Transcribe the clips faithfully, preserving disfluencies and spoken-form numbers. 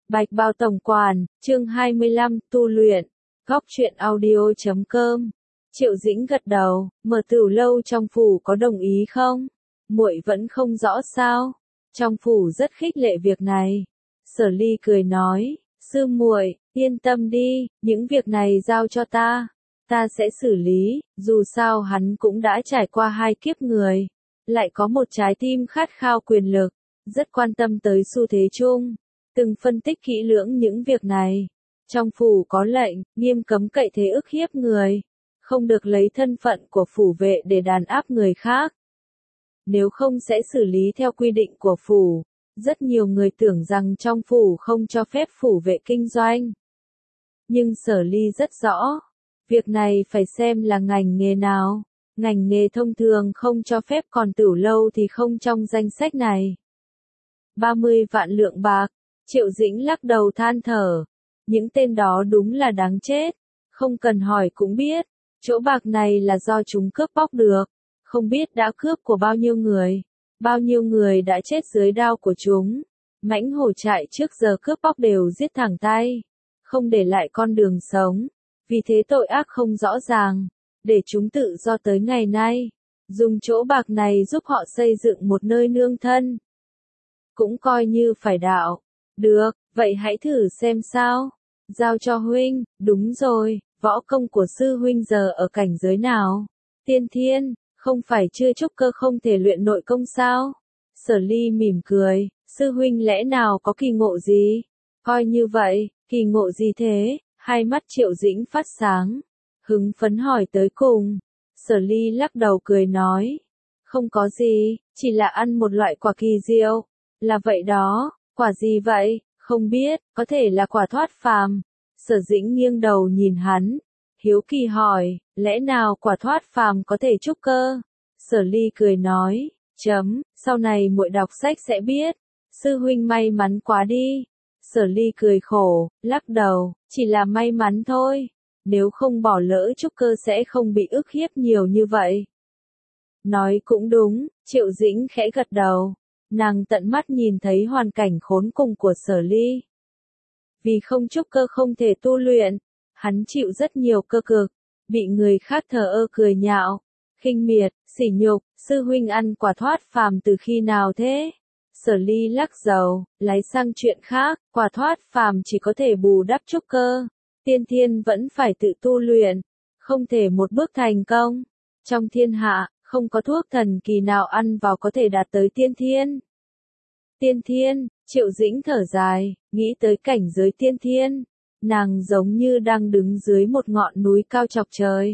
Bạch Bao Tổng Quản, chương hai mươi lăm, tu luyện. Góc truyện audio chấm com. Triệu Dĩnh gật đầu, mở tửu lâu trong phủ có đồng ý không? Muội vẫn không rõ sao? Trong phủ rất khích lệ việc này. Sở Ly cười nói, sư muội, yên tâm đi, những việc này giao cho ta. Ta sẽ xử lý, dù sao hắn cũng đã trải qua hai kiếp người. Lại có một trái tim khát khao quyền lực, rất quan tâm tới xu thế chung. Từng phân tích kỹ lưỡng những việc này. Trong phủ có lệnh, nghiêm cấm cậy thế ức hiếp người. Không được lấy thân phận của phủ vệ để đàn áp người khác. Nếu không sẽ xử lý theo quy định của phủ. Rất nhiều người tưởng rằng trong phủ không cho phép phủ vệ kinh doanh. Nhưng Sở Ly rất rõ. Việc này phải xem là ngành nghề nào. Ngành nghề thông thường không cho phép, còn tửu lâu thì không trong danh sách này. ba mươi vạn lượng bạc. Triệu Dĩnh lắc đầu than thở. Những tên đó đúng là đáng chết. Không cần hỏi cũng biết. Chỗ bạc này là do chúng cướp bóc được. Không biết đã cướp của bao nhiêu người. Bao nhiêu người đã chết dưới đao của chúng. Mãnh hổ trại trước giờ cướp bóc đều giết thẳng tay. Không để lại con đường sống. Vì thế tội ác không rõ ràng. Để chúng tự do tới ngày nay. Dùng chỗ bạc này giúp họ xây dựng một nơi nương thân. Cũng coi như phải đạo. Được, vậy hãy thử xem sao. Giao cho huynh, đúng rồi, võ công của sư huynh giờ ở cảnh giới nào? Tiên thiên, không phải chưa trúc cơ không thể luyện nội công sao? Sở Ly mỉm cười, sư huynh lẽ nào có kỳ ngộ gì? Coi như vậy, kỳ ngộ gì thế? Hai mắt Triệu Dĩnh phát sáng. Hứng phấn hỏi tới cùng. Sở Ly lắc đầu cười nói. Không có gì, chỉ là ăn một loại quả kỳ diệu. Là vậy đó. Quả gì vậy? Không biết, có thể là quả thoát phàm. Sở Dĩnh nghiêng đầu nhìn hắn. Hiếu kỳ hỏi, lẽ nào quả thoát phàm có thể trúc cơ? Sở Ly cười nói, chấm, sau này muội đọc sách sẽ biết. Sư huynh may mắn quá đi. Sở Ly cười khổ, lắc đầu, chỉ là may mắn thôi. Nếu không bỏ lỡ trúc cơ sẽ không bị ức hiếp nhiều như vậy. Nói cũng đúng, Triệu Dĩnh khẽ gật đầu. Nàng tận mắt nhìn thấy hoàn cảnh khốn cùng của Sở Ly. Vì không trúc cơ không thể tu luyện, hắn chịu rất nhiều cơ cực, bị người khác thờ ơ cười nhạo, khinh miệt, sỉ nhục. Sư huynh ăn quả thoát phàm từ khi nào thế? Sở Ly lắc đầu, lái sang chuyện khác, quả thoát phàm chỉ có thể bù đắp trúc cơ, tiên thiên vẫn phải tự tu luyện, không thể một bước thành công. Trong thiên hạ, không có thuốc thần kỳ nào ăn vào có thể đạt tới tiên thiên. Tiên thiên, Triệu Dĩnh thở dài, nghĩ tới cảnh giới tiên thiên. Nàng giống như đang đứng dưới một ngọn núi cao chọc trời.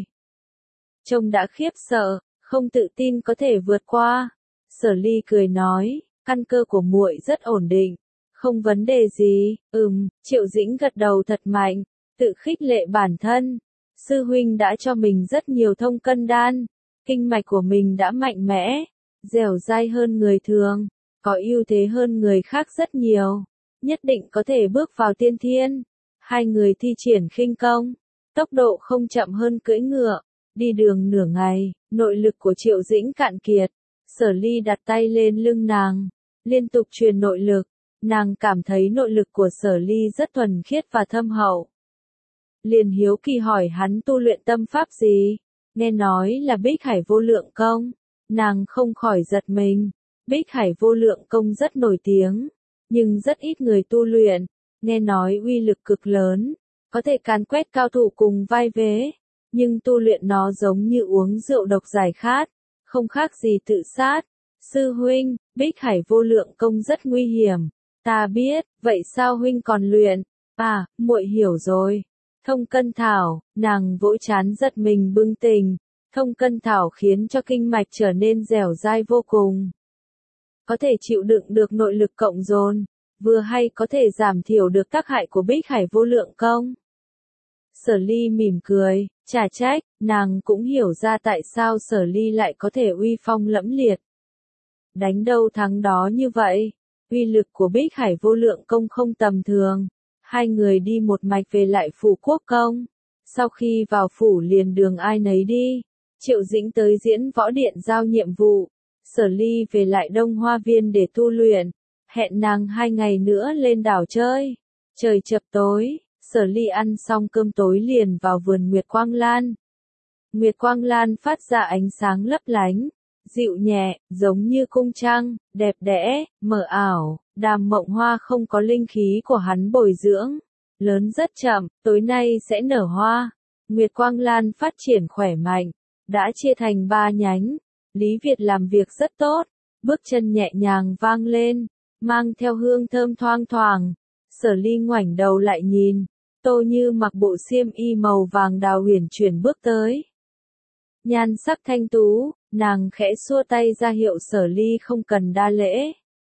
Trông đã khiếp sợ, không tự tin có thể vượt qua. Sở Ly cười nói, căn cơ của muội rất ổn định. Không vấn đề gì, ừm, Triệu Dĩnh gật đầu thật mạnh, tự khích lệ bản thân. Sư huynh đã cho mình rất nhiều thông cân đan. Kinh mạch của mình đã mạnh mẽ, dẻo dai hơn người thường. Có ưu thế hơn người khác rất nhiều, nhất định có thể bước vào tiên thiên. Hai người thi triển khinh công, tốc độ không chậm hơn cưỡi ngựa, đi đường nửa ngày, nội lực của Triệu Dĩnh cạn kiệt. Sở Ly đặt tay lên lưng nàng, liên tục truyền nội lực, nàng cảm thấy nội lực của Sở Ly rất thuần khiết và thâm hậu. Liền hiếu kỳ hỏi hắn tu luyện tâm pháp gì, nghe nói là Bích Hải Vô Lượng Công, nàng không khỏi giật mình. Bích Hải Vô Lượng Công rất nổi tiếng, nhưng rất ít người tu luyện, nghe nói uy lực cực lớn, có thể càn quét cao thủ cùng vai vế, nhưng tu luyện nó giống như uống rượu độc giải khát, không khác gì tự sát. Sư huynh, Bích Hải Vô Lượng Công rất nguy hiểm, ta biết, vậy sao huynh còn luyện? À, muội hiểu rồi. Thông cân thảo, nàng vỗ trán giật mình bừng tỉnh, thông cân thảo khiến cho kinh mạch trở nên dẻo dai vô cùng. Có thể chịu đựng được nội lực cộng dồn, vừa hay có thể giảm thiểu được tác hại của Bích Hải Vô Lượng Công. Sở Ly mỉm cười, chả trách, nàng cũng hiểu ra tại sao Sở Ly lại có thể uy phong lẫm liệt. Đánh đâu thắng đó như vậy, uy lực của Bích Hải Vô Lượng Công không tầm thường. Hai người đi một mạch về lại phủ quốc công. Sau khi vào phủ liền đường ai nấy đi, Triệu Dĩnh tới diễn võ điện giao nhiệm vụ. Sở Ly về lại Đông Hoa Viên để tu luyện, hẹn nàng hai ngày nữa lên đảo chơi. Trời chập tối, Sở Ly ăn xong cơm tối liền vào vườn Nguyệt Quang Lan. Nguyệt Quang Lan phát ra ánh sáng lấp lánh, dịu nhẹ, giống như cung trăng, đẹp đẽ, mờ ảo. Đàm Mộng Hoa không có linh khí của hắn bồi dưỡng, lớn rất chậm, tối nay sẽ nở hoa. Nguyệt Quang Lan phát triển khỏe mạnh, đã chia thành ba nhánh. Lý Việt làm việc rất tốt, bước chân nhẹ nhàng vang lên, mang theo hương thơm thoang thoảng. Sở Ly ngoảnh đầu lại nhìn, Tô Như mặc bộ xiêm y màu vàng đào huyền chuyển bước tới. Nhan sắc thanh tú, nàng khẽ xua tay ra hiệu Sở Ly không cần đa lễ.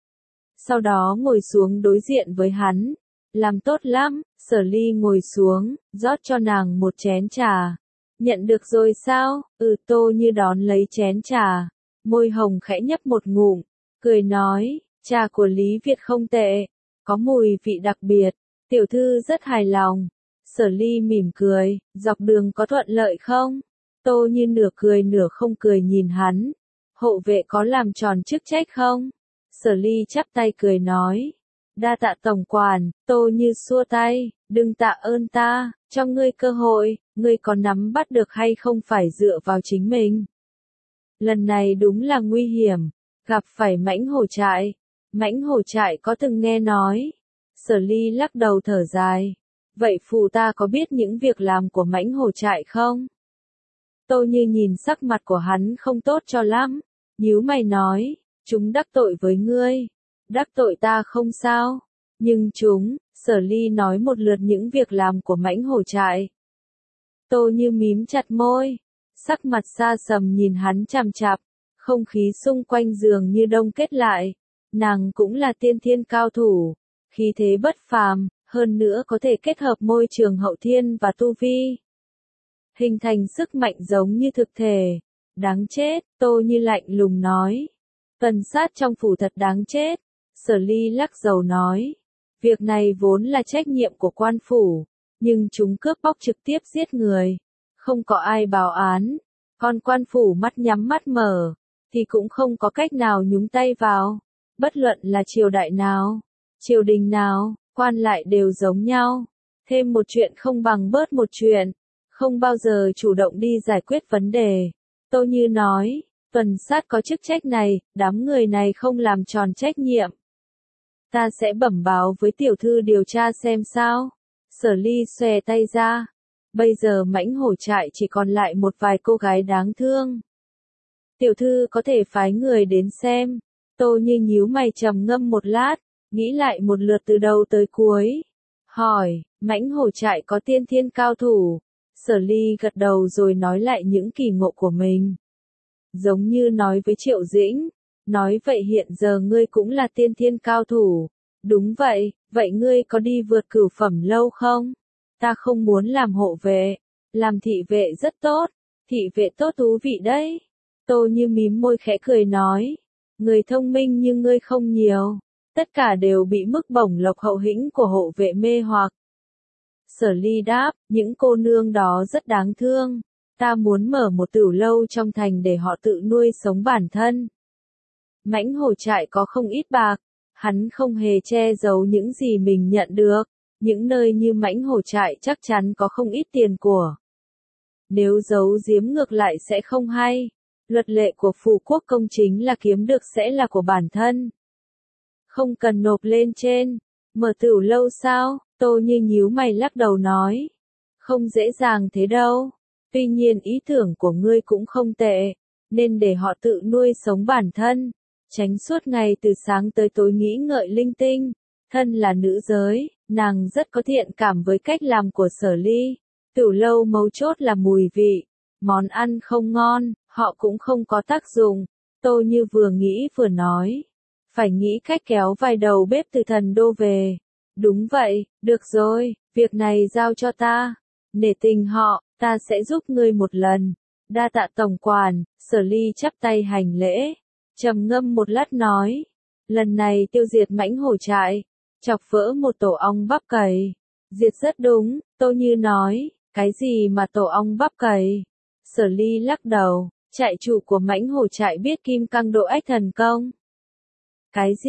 Sau đó ngồi xuống đối diện với hắn. Làm tốt lắm, Sở Ly ngồi xuống, rót cho nàng một chén trà. Nhận được rồi sao? Ừ, Tô Như đón lấy chén trà, môi hồng khẽ nhấp một ngụm, cười nói, trà của Lý Việt không tệ, có mùi vị đặc biệt, tiểu thư rất hài lòng. Sở Ly mỉm cười, dọc đường có thuận lợi không? Tô Như nửa cười nửa không cười nhìn hắn, hộ vệ có làm tròn chức trách không? Sở Ly chắp tay cười nói, đa tạ tổng quản. Tô Như xua tay, đừng tạ ơn ta, cho ngươi cơ hội, ngươi có nắm bắt được hay không phải dựa vào chính mình. Lần này đúng là nguy hiểm, gặp phải mãnh hổ trại. Mãnh hổ trại có từng nghe nói. Sở Ly lắc đầu thở dài, vậy phù ta có biết những việc làm của mãnh hổ trại không? Tô Như nhìn sắc mặt của hắn không tốt cho lắm, nhíu mày nói, chúng đắc tội với ngươi. Đắc tội ta không sao, nhưng chúng, Sở Ly nói một lượt những việc làm của mãnh hổ trại. Tô Như mím chặt môi, sắc mặt xa sầm nhìn hắn chằm chằm, không khí xung quanh giường như đông kết lại. Nàng cũng là tiên thiên cao thủ, khí thế bất phàm, hơn nữa có thể kết hợp môi trường hậu thiên và tu vi, hình thành sức mạnh giống như thực thể. Đáng chết, Tô Như lạnh lùng nói. Tuần sát trong phủ thật đáng chết. Sở Ly lắc đầu nói, việc này vốn là trách nhiệm của quan phủ, nhưng chúng cướp bóc trực tiếp giết người, không có ai báo án, còn quan phủ mắt nhắm mắt mở, thì cũng không có cách nào nhúng tay vào. Bất luận là triều đại nào, triều đình nào, quan lại đều giống nhau, thêm một chuyện không bằng bớt một chuyện, không bao giờ chủ động đi giải quyết vấn đề. Tô Như nói, tuần sát có chức trách này, đám người này không làm tròn trách nhiệm, ta sẽ bẩm báo với tiểu thư điều tra xem sao. Sở Ly xòe tay ra, bây giờ mãnh hổ trại chỉ còn lại một vài cô gái đáng thương. Tiểu thư có thể phái người đến xem. Tô Như nhíu mày trầm ngâm một lát, nghĩ lại một lượt từ đầu tới cuối. Hỏi, mãnh hổ trại có tiên thiên cao thủ? Sở Ly gật đầu rồi nói lại những kỳ ngộ của mình. Giống như nói với Triệu Dĩnh, nói vậy hiện giờ ngươi cũng là tiên thiên cao thủ. Đúng vậy, vậy ngươi có đi vượt cửu phẩm lâu không? Ta không muốn làm hộ vệ, làm thị vệ rất tốt, thị vệ tốt thú vị đấy. Tô Như mím môi khẽ cười nói, người thông minh như ngươi không nhiều, tất cả đều bị mức bổng lộc hậu hĩnh của hộ vệ mê hoặc. Sở Ly đáp, những cô nương đó rất đáng thương, ta muốn mở một tửu lâu trong thành để họ tự nuôi sống bản thân. Mãnh hổ trại có không ít bạc, hắn không hề che giấu những gì mình nhận được, những nơi như mãnh hổ trại chắc chắn có không ít tiền của. Nếu giấu giếm ngược lại sẽ không hay. Luật lệ của phủ quốc công chính là kiếm được sẽ là của bản thân, không cần nộp lên trên. Mở tửu lâu sao? Tô Như nhíu mày lắc đầu nói, không dễ dàng thế đâu. Tuy nhiên ý tưởng của ngươi cũng không tệ, nên để họ tự nuôi sống bản thân, tránh suốt ngày từ sáng tới tối nghĩ ngợi linh tinh. Thân là nữ giới, nàng rất có thiện cảm với cách làm của Sở Ly. Tửu lâu mấu chốt là mùi vị, món ăn không ngon, họ cũng không có tác dụng. Tô Như vừa nghĩ vừa nói, phải nghĩ cách kéo vài đầu bếp từ thần đô về. Đúng vậy, được rồi, việc này giao cho ta. Nể tình họ, ta sẽ giúp ngươi một lần. Đa tạ tổng quản. Sở Ly chắp tay hành lễ, trầm ngâm một lát nói, lần này tiêu diệt mãnh hổ trại, chọc vỡ một tổ ong bắp cày. Diệt rất đúng. Tô Như nói, cái gì mà tổ ong bắp cày? Sở Ly lắc đầu, trại chủ của mãnh hổ trại biết kim cang độ ách thần công. Cái gì?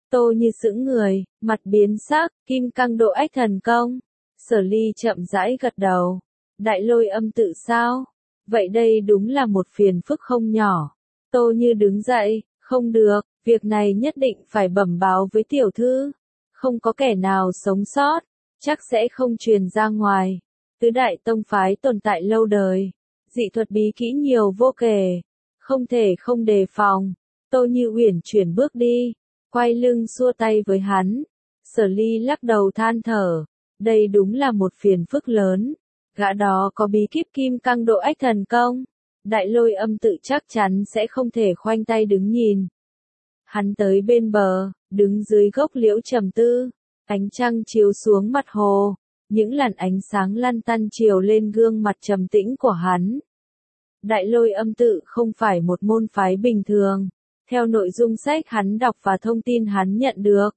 Tô Như sững người, mặt biến sắc, kim cang độ ách thần công. Sở Ly chậm rãi gật đầu. Đại lôi âm tự sao? Vậy đây đúng là một phiền phức không nhỏ. Tô Như đứng dậy, không được, việc này nhất định phải bẩm báo với tiểu thư. Không có kẻ nào sống sót, chắc sẽ không truyền ra ngoài. Tứ đại tông phái tồn tại lâu đời, dị thuật bí kỹ nhiều vô kể, không thể không đề phòng. Tô Như uyển chuyển bước đi, quay lưng xua tay với hắn. Sở Ly lắc đầu than thở, đây đúng là một phiền phức lớn. Gã đó có bí kíp kim cang độ ách thần công, đại lôi âm tự chắc chắn sẽ không thể khoanh tay đứng nhìn. Hắn tới bên bờ, đứng dưới gốc liễu trầm tư, ánh trăng chiếu xuống mặt hồ, những làn ánh sáng lăn tăn chiều lên gương mặt trầm tĩnh của hắn. Đại lôi âm tự không phải một môn phái bình thường, theo nội dung sách hắn đọc và thông tin hắn nhận được.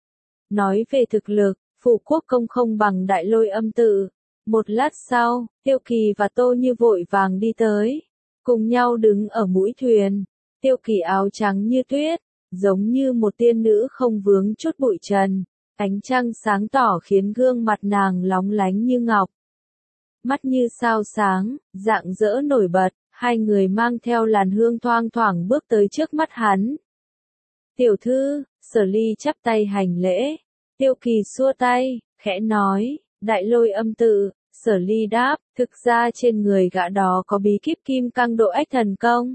Nói về thực lực, Phủ Quốc Công không bằng đại lôi âm tự. Một lát sau, Tiêu Kỳ và Tô Như vội vàng đi tới, cùng nhau đứng ở mũi thuyền. Tiêu Kỳ áo trắng như tuyết, giống như một tiên nữ không vướng chút bụi trần, ánh trăng sáng tỏ khiến gương mặt nàng lóng lánh như ngọc. Mắt như sao sáng, rạng rỡ nổi bật, hai người mang theo làn hương thoang thoảng bước tới trước mắt hắn. Tiểu thư, Sở Ly chắp tay hành lễ. Tiêu Kỳ xua tay, khẽ nói, đại lôi âm tự. Sở Ly đáp, thực ra trên người gã đó có bí kíp kim cang độ ách thần công.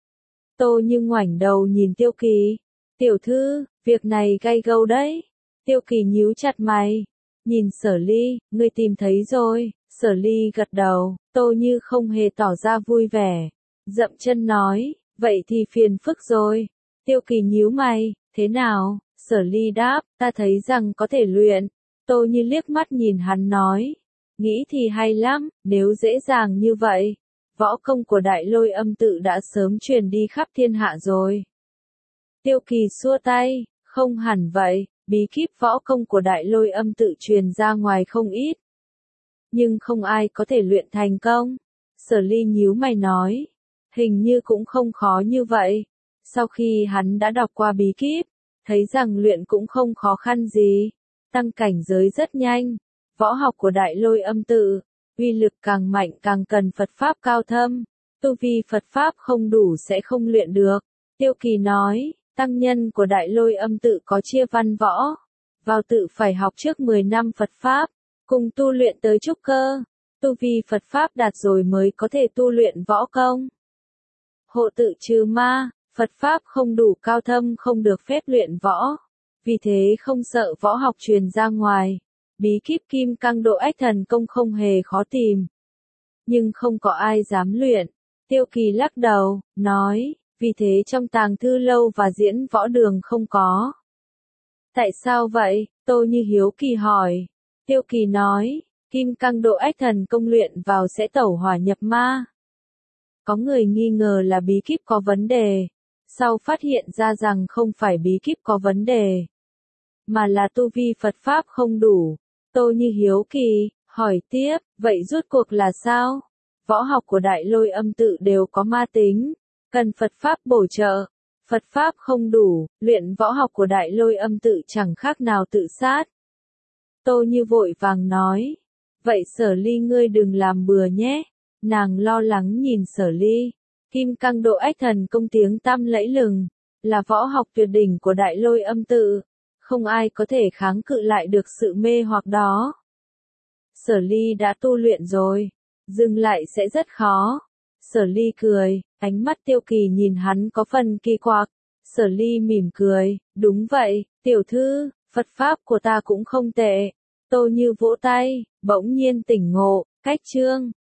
Tô Như ngoảnh đầu nhìn Tiêu Kỳ. Tiểu thư, việc này gay gâu đấy. Tiêu Kỳ nhíu chặt mày. Nhìn Sở Ly, ngươi tìm thấy rồi. Sở Ly gật đầu, Tô Như không hề tỏ ra vui vẻ. Dậm chân nói, vậy thì phiền phức rồi. Tiêu Kỳ nhíu mày, thế nào? Sở Ly đáp, ta thấy rằng có thể luyện. Tô Như liếc mắt nhìn hắn nói. Nghĩ thì hay lắm, nếu dễ dàng như vậy, võ công của đại lôi âm tự đã sớm truyền đi khắp thiên hạ rồi. Tiêu Kỳ xua tay, không hẳn vậy, bí kíp võ công của đại lôi âm tự truyền ra ngoài không ít. Nhưng không ai có thể luyện thành công. Sở Ly nhíu mày nói, hình như cũng không khó như vậy. Sau khi hắn đã đọc qua bí kíp, thấy rằng luyện cũng không khó khăn gì, tăng cảnh giới rất nhanh. Võ học của đại lôi âm tự, uy lực càng mạnh càng cần Phật Pháp cao thâm, tu vi Phật Pháp không đủ sẽ không luyện được. Tiêu Kỳ nói, tăng nhân của đại lôi âm tự có chia văn võ, vào tự phải học trước mười năm Phật Pháp, cùng tu luyện tới trúc cơ, tu vi Phật Pháp đạt rồi mới có thể tu luyện võ công. Hộ tự trừ ma, Phật Pháp không đủ cao thâm không được phép luyện võ, vì thế không sợ võ học truyền ra ngoài. Bí kíp kim cang độ ách thần công không hề khó tìm, nhưng không có ai dám luyện. Tiêu Kỳ lắc đầu, nói, vì thế trong tàng thư lâu và diễn võ đường không có. Tại sao vậy? Tô Như hiếu kỳ hỏi. Tiêu Kỳ nói, kim cang độ ách thần công luyện vào sẽ tẩu hỏa nhập ma. Có người nghi ngờ là bí kíp có vấn đề, sau phát hiện ra rằng không phải bí kíp có vấn đề, mà là tu vi Phật Pháp không đủ. Tô Như hiếu kỳ, hỏi tiếp, vậy rốt cuộc là sao? Võ học của đại lôi âm tự đều có ma tính, cần Phật Pháp bổ trợ. Phật Pháp không đủ, luyện võ học của đại lôi âm tự chẳng khác nào tự sát. Tô Như vội vàng nói, vậy Sở Ly ngươi đừng làm bừa nhé. Nàng lo lắng nhìn Sở Ly. Kim cang độ ách thần công tiếng tăm lẫy lừng, là võ học tuyệt đỉnh của đại lôi âm tự. Không ai có thể kháng cự lại được sự mê hoặc đó. Sở Ly đã tu luyện rồi, dừng lại sẽ rất khó. Sở Ly cười, ánh mắt Tiêu Kỳ nhìn hắn có phần kỳ quặc. Sở Ly mỉm cười, đúng vậy, tiểu thư, Phật Pháp của ta cũng không tệ. Tô Như vỗ tay, bỗng nhiên tỉnh ngộ, cách chương.